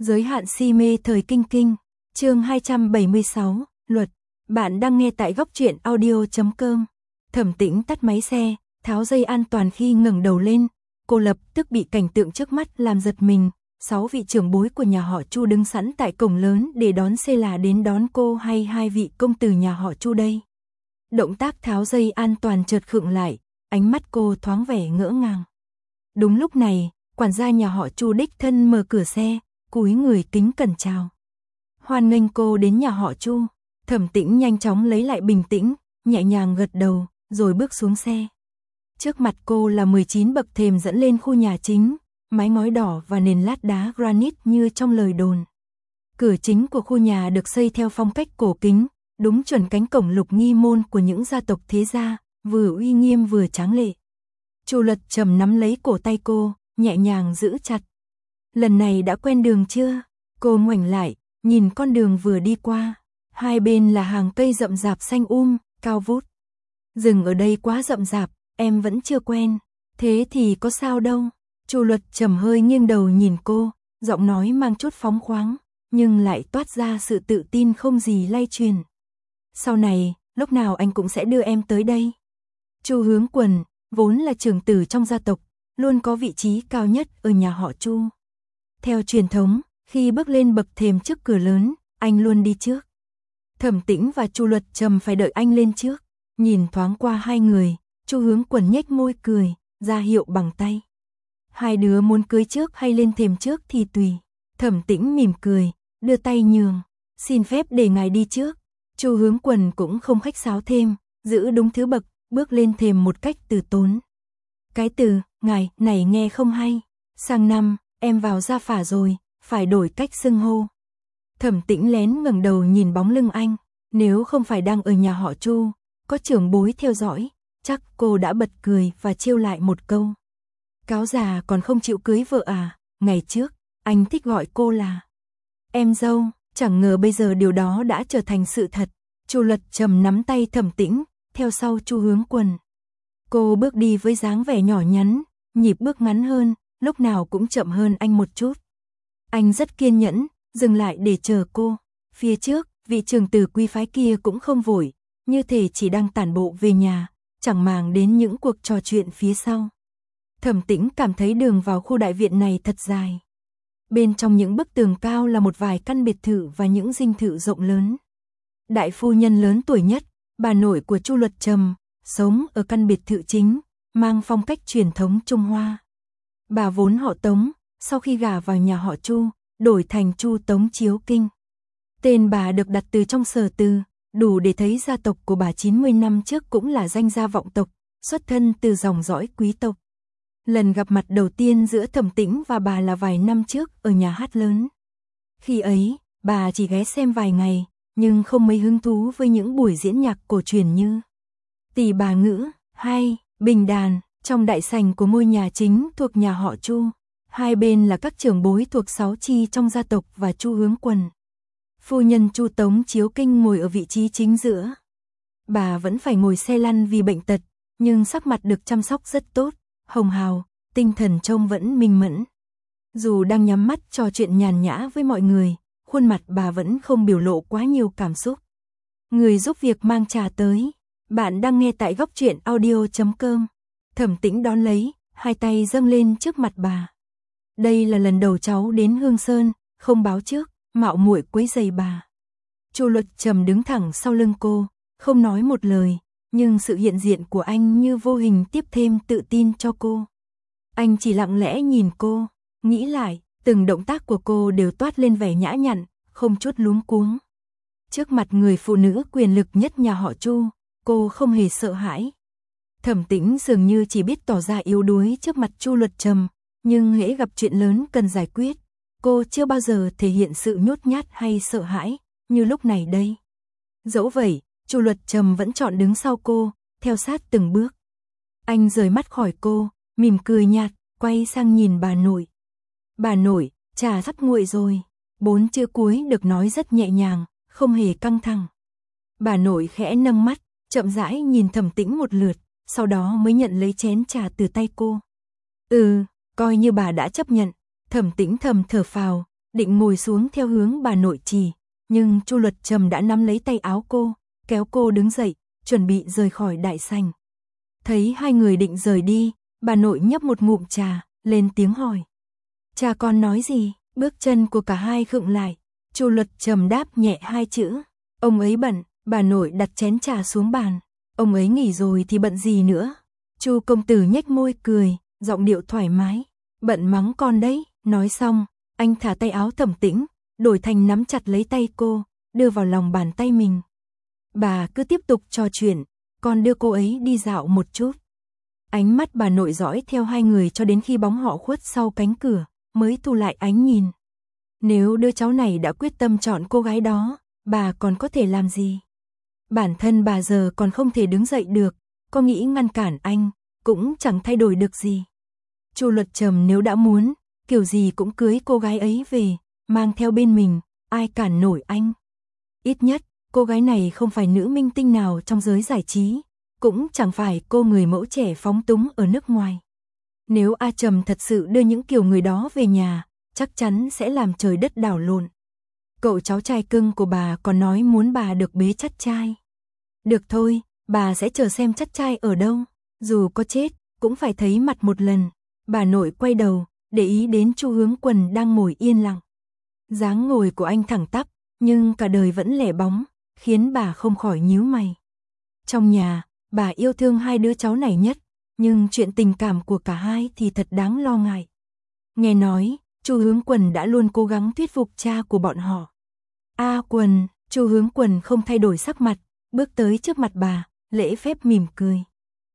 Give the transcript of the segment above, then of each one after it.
Giới hạn si mê thời kinh kinh, chương 276, luật. Bạn đang nghe tại góc truyện audio.com. Thẩm Tĩnh tắt máy xe, tháo dây an toàn khi ngẩng đầu lên, cô lập tức bị cảnh tượng trước mắt làm giật mình. 6 vị trưởng bối của nhà họ Chu đứng sẵn tại cổng lớn để đón xe là đến đón cô hay 2 vị công tử nhà họ Chu đây? Động tác tháo dây an toàn chợt khựng lại, ánh mắt cô thoáng vẻ ngỡ ngàng. Đúng lúc này, quản gia nhà họ Chu đích thân mở cửa xe, cúi người kính cẩn chào. Hoan nghênh cô đến nhà họ Chu. Thẩm Tĩnh nhanh chóng lấy lại bình tĩnh, nhẹ nhàng gật đầu, rồi bước xuống xe. Trước mặt cô là 19 bậc thềm dẫn lên khu nhà chính, mái ngói đỏ và nền lát đá granite như trong lời đồn. Cửa chính của khu nhà được xây theo phong cách cổ kính, đúng chuẩn cánh cổng lục nghi môn của những gia tộc thế gia, vừa uy nghiêm vừa tráng lệ. Chu Luật Trầm nắm lấy cổ tay cô, nhẹ nhàng giữ chặt. Lần này đã quen đường chưa? Cô ngoảnh lại, nhìn con đường vừa đi qua. Hai bên là hàng cây rậm rạp xanh cao vút. Rừng ở đây quá rậm rạp, em vẫn chưa quen. Thế thì có sao đâu. Chu Luật Trầm hơi nghiêng đầu nhìn cô, giọng nói mang chút phóng khoáng, nhưng lại toát ra sự tự tin không gì lay truyền. Sau này, lúc nào anh cũng sẽ đưa em tới đây. Chu Hướng Quần, vốn là trưởng tử trong gia tộc, luôn có vị trí cao nhất ở nhà họ Chu. Theo truyền thống, khi bước lên bậc thềm trước cửa lớn, anh luôn đi trước. Thẩm Tĩnh và Chu Luật Trầm phải đợi anh lên trước. Nhìn thoáng qua hai người, Chu Hướng Quần nhếch môi cười, ra hiệu bằng tay. Hai đứa muốn cưới trước hay lên thềm trước thì tùy. Thẩm Tĩnh mỉm cười, đưa tay nhường, xin phép để ngài đi trước. Chu Hướng Quần cũng không khách sáo thêm, giữ đúng thứ bậc, bước lên thềm một cách từ tốn. Cái từ ngài này nghe không hay. Sang năm em vào gia phả rồi, phải đổi cách xưng hô. Thẩm Tĩnh lén ngẩng đầu nhìn bóng lưng anh, nếu không phải đang ở nhà họ Chu, có trưởng bối theo dõi, chắc cô đã bật cười và trêu lại một câu. Cáo già còn không chịu cưới vợ à? Ngày trước, anh thích gọi cô là em dâu, chẳng ngờ bây giờ điều đó đã trở thành sự thật. Chu Luật Trầm nắm tay Thẩm Tĩnh, theo sau Chu Hướng Quần. Cô bước đi với dáng vẻ nhỏ nhắn, nhịp bước ngắn hơn, lúc nào cũng chậm hơn anh một chút. Anh rất kiên nhẫn, dừng lại để chờ cô. Phía trước, vị trưởng tử quý phái kia cũng không vội, như thể chỉ đang tản bộ về nhà, chẳng màng đến những cuộc trò chuyện phía sau. Thẩm Tĩnh cảm thấy đường vào khu đại viện này thật dài. Bên trong những bức tường cao là một vài căn biệt thự và những dinh thự rộng lớn. Đại phu nhân lớn tuổi nhất, bà nội của Chu Luật Trầm, sống ở căn biệt thự chính, mang phong cách truyền thống Trung Hoa. Bà vốn họ Tống, sau khi gả vào nhà họ Chu, đổi thành Chu Tống Chiếu Kinh. Tên bà được đặt từ trong Sở Từ, đủ để thấy gia tộc của bà 90 năm trước cũng là danh gia vọng tộc, xuất thân từ dòng dõi quý tộc. Lần gặp mặt đầu tiên giữa Thẩm Tĩnh và bà là vài năm trước ở nhà hát lớn. Khi ấy, bà chỉ ghé xem vài ngày, nhưng không mấy hứng thú với những buổi diễn nhạc cổ truyền như Tỷ Bà Ngữ hay Bình Đàn. Trong đại sảnh của ngôi nhà chính thuộc nhà họ Chu, hai bên là các trưởng bối thuộc 6 chi trong gia tộc và Chu Hướng Quần. Phu nhân Chu Tống Chiếu Kinh ngồi ở vị trí chính giữa. Bà vẫn phải ngồi xe lăn vì bệnh tật, nhưng sắc mặt được chăm sóc rất tốt, hồng hào, tinh thần trông vẫn minh mẫn. Dù đang nhắm mắt trò chuyện nhàn nhã với mọi người, khuôn mặt bà vẫn không biểu lộ quá nhiều cảm xúc. Người giúp việc mang trà tới. Bạn đang nghe tại góc truyện audio.com. Thẩm Tĩnh đón lấy, hai tay dâng lên trước mặt bà. Đây là lần đầu cháu đến Hương Sơn, không báo trước, mạo muội quấy rầy bà. Chu Luật Trầm đứng thẳng sau lưng cô, không nói một lời, nhưng sự hiện diện của anh như vô hình tiếp thêm tự tin cho cô. Anh chỉ lặng lẽ nhìn cô, nghĩ lại, từng động tác của cô đều toát lên vẻ nhã nhặn, không chút luống cuống. Trước mặt người phụ nữ quyền lực nhất nhà họ Chu, cô không hề sợ hãi. Thẩm Tĩnh dường như chỉ biết tỏ ra yếu đuối trước mặt Chu Luật Trầm, nhưng hễ gặp chuyện lớn cần giải quyết, cô chưa bao giờ thể hiện sự nhút nhát hay sợ hãi, như lúc này đây. Dẫu vậy, Chu Luật Trầm vẫn chọn đứng sau cô, theo sát từng bước. Anh rời mắt khỏi cô, mỉm cười nhạt, quay sang nhìn bà nội. Bà nội, trà sắp nguội rồi. 4 chữ cuối được nói rất nhẹ nhàng, không hề căng thẳng. Bà nội khẽ nâng mắt, chậm rãi nhìn Thẩm Tĩnh một lượt, sau đó mới nhận lấy chén trà từ tay cô. Coi như bà đã chấp nhận. Thẩm Tĩnh thầm thở phào, định ngồi xuống theo hướng bà nội chỉ, nhưng Chu Luật Trầm đã nắm lấy tay áo cô, kéo cô đứng dậy, chuẩn bị rời khỏi đại sảnh. Thấy hai người định rời đi, bà nội nhấp một ngụm trà, lên tiếng hỏi. Cha con nói gì? Bước chân của cả hai khựng lại. Chu Luật Trầm đáp nhẹ hai chữ. Ông ấy bận. Bà nội đặt chén trà xuống bàn. Ông ấy nghỉ rồi thì bận gì nữa? Chu công tử nhếch môi cười, giọng điệu thoải mái. Bận mắng con đấy. Nói xong, anh thả tay áo Thẩm Tĩnh, đổi thành nắm chặt lấy tay cô, đưa vào lòng bàn tay mình. Bà cứ tiếp tục trò chuyện, con đưa cô ấy đi dạo một chút. Ánh mắt bà nội dõi theo hai người cho đến khi bóng họ khuất sau cánh cửa, mới thu lại ánh nhìn. Nếu đứa cháu này đã quyết tâm chọn cô gái đó, bà còn có thể làm gì? Bản thân bà giờ còn không thể đứng dậy được, có nghĩ ngăn cản anh, cũng chẳng thay đổi được gì. Chu Luật Trầm nếu đã muốn, kiểu gì cũng cưới cô gái ấy về, mang theo bên mình, ai cản nổi anh. Ít nhất, cô gái này không phải nữ minh tinh nào trong giới giải trí, cũng chẳng phải cô người mẫu trẻ phóng túng ở nước ngoài. Nếu A Trầm thật sự đưa những kiểu người đó về nhà, chắc chắn sẽ làm trời đất đảo lộn. Cậu cháu trai cưng của bà còn nói muốn bà được bế chắt trai. Được thôi, bà sẽ chờ xem chắt trai ở đâu, dù có chết, cũng phải thấy mặt một lần. Bà nội quay đầu, để ý đến Chu Hướng Quần đang ngồi yên lặng. Dáng ngồi của anh thẳng tắp, nhưng cả đời vẫn lẻ bóng, khiến bà không khỏi nhíu mày. Trong nhà, bà yêu thương hai đứa cháu này nhất, nhưng chuyện tình cảm của cả hai thì thật đáng lo ngại. Nghe nói, Chu Hướng Quần đã luôn cố gắng thuyết phục cha của bọn họ. A Quần, Chu Hướng Quần không thay đổi sắc mặt, bước tới trước mặt bà, lễ phép mỉm cười.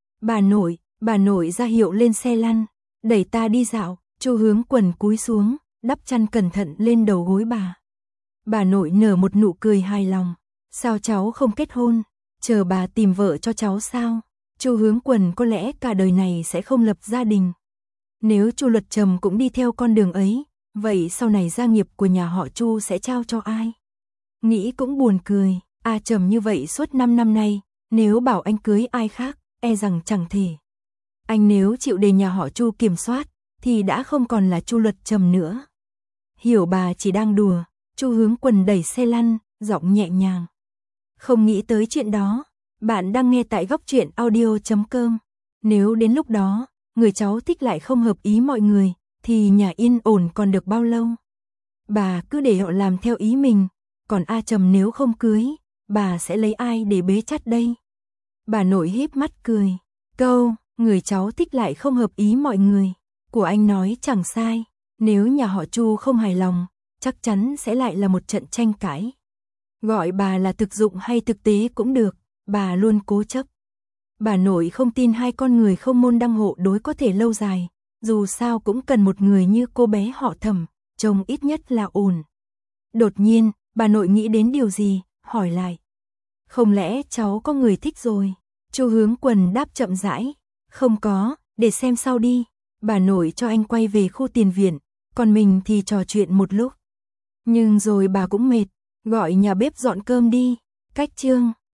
Bà nội ra hiệu lên xe lăn, đẩy ta đi dạo. Chu Hướng Quần cúi xuống, đắp chăn cẩn thận lên đầu gối bà. Bà nội nở một nụ cười hài lòng. Sao cháu không kết hôn? Chờ bà tìm vợ cho cháu sao? Chu Hướng Quần có lẽ cả đời này sẽ không lập gia đình. Nếu Chu Luật Trầm cũng đi theo con đường ấy, vậy sau này gia nghiệp của nhà họ Chu sẽ trao cho ai? Nghĩ cũng buồn cười, A Trầm như vậy suốt 5 năm nay, nếu bảo anh cưới ai khác, e rằng chẳng thể. Anh nếu chịu để nhà họ Chu kiểm soát, thì đã không còn là Chu Luật Trầm nữa. Hiểu bà chỉ đang đùa, Chu Hướng Quần đẩy xe lăn, giọng nhẹ nhàng. Không nghĩ tới chuyện đó, bạn đang nghe tại góc truyện audio.com. Nếu đến lúc đó, người cháu thích lại không hợp ý mọi người, thì nhà yên ổn còn được bao lâu? Bà cứ để họ làm theo ý mình, còn A Trầm nếu không cưới, bà sẽ lấy ai để bế chắt đây? Bà nội híp mắt cười, câu, người cháu thích lại không hợp ý mọi người, của anh nói chẳng sai, nếu nhà họ Chu không hài lòng, chắc chắn sẽ lại là một trận tranh cãi. Gọi bà là thực dụng hay thực tế cũng được, bà luôn cố chấp. Bà nội không tin hai con người không môn đăng hộ đối có thể lâu dài, dù sao cũng cần một người như cô bé họ Thẩm, trông ít nhất là ổn. Đột nhiên, bà nội nghĩ đến điều gì, hỏi lại. Không lẽ cháu có người thích rồi? Chu Hướng Quần đáp chậm rãi, không có, để xem sau đi. Bà nội cho anh quay về khu tiền viện, còn mình thì trò chuyện một lúc. Nhưng rồi bà cũng mệt, gọi nhà bếp dọn cơm đi. Cách chương